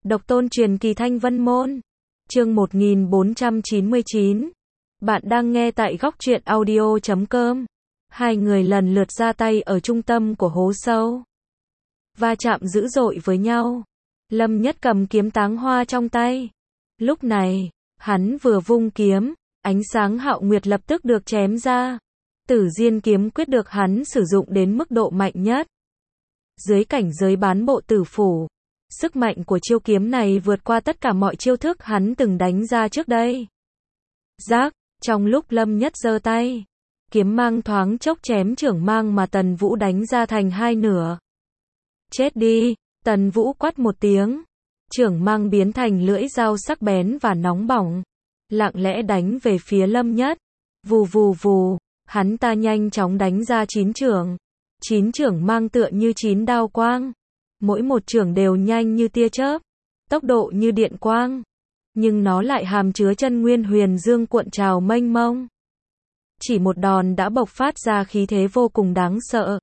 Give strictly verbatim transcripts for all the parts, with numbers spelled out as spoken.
Độc tôn truyền kỳ Thanh Vân Môn. Chương một nghìn bốn trăm chín mươi chín. Bạn đang nghe tại góc truyện audio chấm com. Hai người lần lượt ra tay ở trung tâm của hố sâu. Va chạm dữ dội với nhau. Lâm Nhất cầm kiếm táng hoa trong tay. Lúc này, hắn vừa vung kiếm, ánh sáng hạo nguyệt lập tức được chém ra. Tử Diên kiếm quyết được hắn sử dụng đến mức độ mạnh nhất. Dưới cảnh giới bán bộ tử phủ, sức mạnh của chiêu kiếm này vượt qua tất cả mọi chiêu thức hắn từng đánh ra trước đây. Rác, trong lúc Lâm Nhất giơ tay, kiếm mang thoáng chốc chém trưởng mang mà Tần Vũ đánh ra thành hai nửa. Chết đi, Tần Vũ quát một tiếng. Trưởng mang biến thành lưỡi dao sắc bén và nóng bỏng, lặng lẽ đánh về phía Lâm Nhất. Vù vù vù, hắn ta nhanh chóng đánh ra chín chưởng. Chín chưởng mang tựa như chín đao quang. Mỗi một chưởng đều nhanh như tia chớp, tốc độ như điện quang. Nhưng nó lại hàm chứa chân nguyên huyền dương cuộn trào mênh mông. Chỉ một đòn đã bộc phát ra khí thế vô cùng đáng sợ.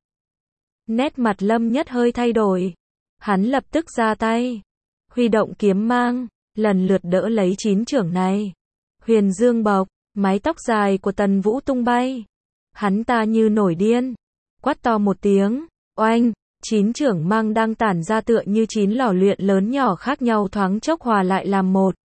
Nét mặt Lâm Nhất hơi thay đổi. Hắn lập tức ra tay, huy động kiếm mang, lần lượt đỡ lấy chín chưởng này. Huyền dương bộc, mái tóc dài của Tần Vũ tung bay. Hắn ta như nổi điên, quát to một tiếng, oanh, chín chưởng mang đang tản ra tựa như chín lò luyện lớn nhỏ khác nhau thoáng chốc hòa lại làm một.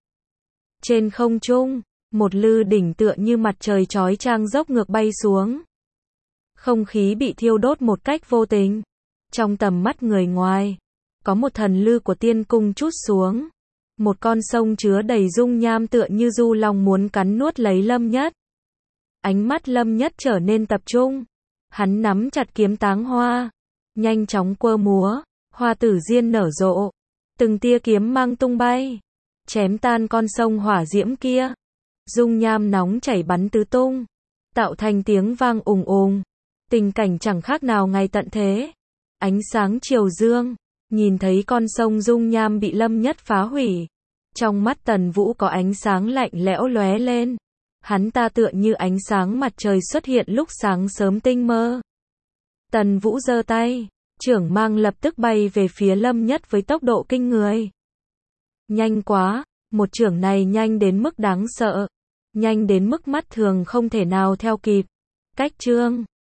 Trên không trung, một lư đỉnh tựa như mặt trời chói chang dốc ngược bay xuống. Không khí bị thiêu đốt một cách vô tình. Trong tầm mắt người ngoài, có một thần lư của tiên cung trút xuống. Một con sông chứa đầy dung nham tựa như du long muốn cắn nuốt lấy Lâm Nhất. Ánh mắt Lâm Nhất trở nên tập trung. Hắn nắm chặt kiếm táng hoa, nhanh chóng quơ múa, hoa tử diên nở rộ. Từng tia kiếm mang tung bay, chém tan con sông hỏa diễm kia. Dung nham nóng chảy bắn tứ tung, tạo thành tiếng vang ùng ùng. Tình cảnh chẳng khác nào ngày tận thế. Ánh sáng chiều dương, nhìn thấy con sông dung nham bị Lâm Nhất phá hủy. Trong mắt Tần Vũ có ánh sáng lạnh lẽo lóe lên. Hắn ta tựa như ánh sáng mặt trời xuất hiện lúc sáng sớm tinh mơ. Tần Vũ giơ tay, chưởng mang lập tức bay về phía Lâm Nhất với tốc độ kinh người. Nhanh quá, một chưởng này nhanh đến mức đáng sợ. Nhanh đến mức mắt thường không thể nào theo kịp. Cách chương